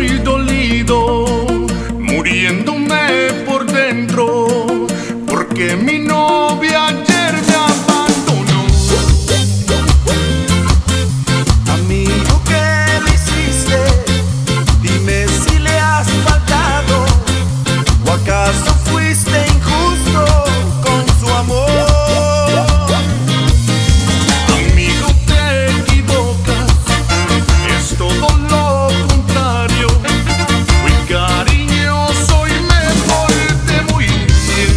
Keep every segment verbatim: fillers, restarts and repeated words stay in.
estoy dolido, muriéndome por dentro, porque mi novia ayer me abandonó. Amigo, ¿qué le hiciste? Dime si le has faltado, o acaso fuiste injusto con su amor. Amigo, te equivocas, es todo lo contrario. Fui cariñoso y me porté muy bien.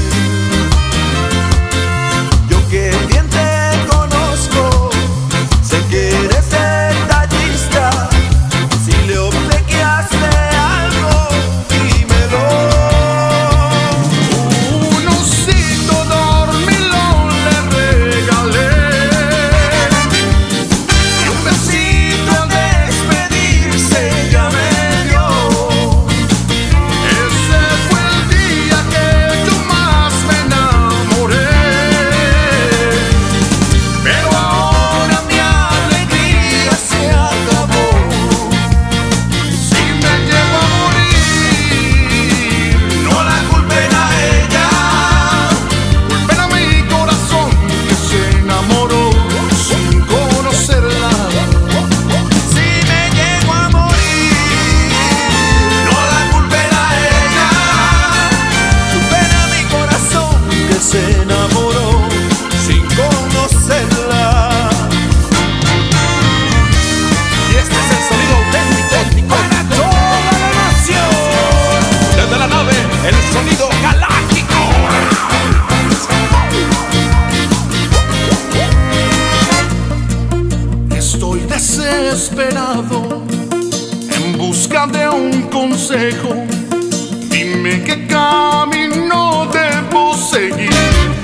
Yo que bien te conozco, sé que eres detallista. Si le obsequiaste algo, dímelo. Un osito dormilón le regalé y un besito Besito al despedirse ya me dio. Ese fue el día que yo más me enamoré. Pero ahora mi alegría se acabó. Si me llevo a morir, No la culpen a ella. culpen a mi corazón que se enamoró sin conocerla. Si me llego a morir, no la culpen a ella. Culpen a mi corazón que se enamoró sin conocerla. Y este es el sonido auténtico para toda la nación. Desde la nave, el sonido galáctico. Estoy desesperado en busca de un consejo. Dime qué camino debo seguir.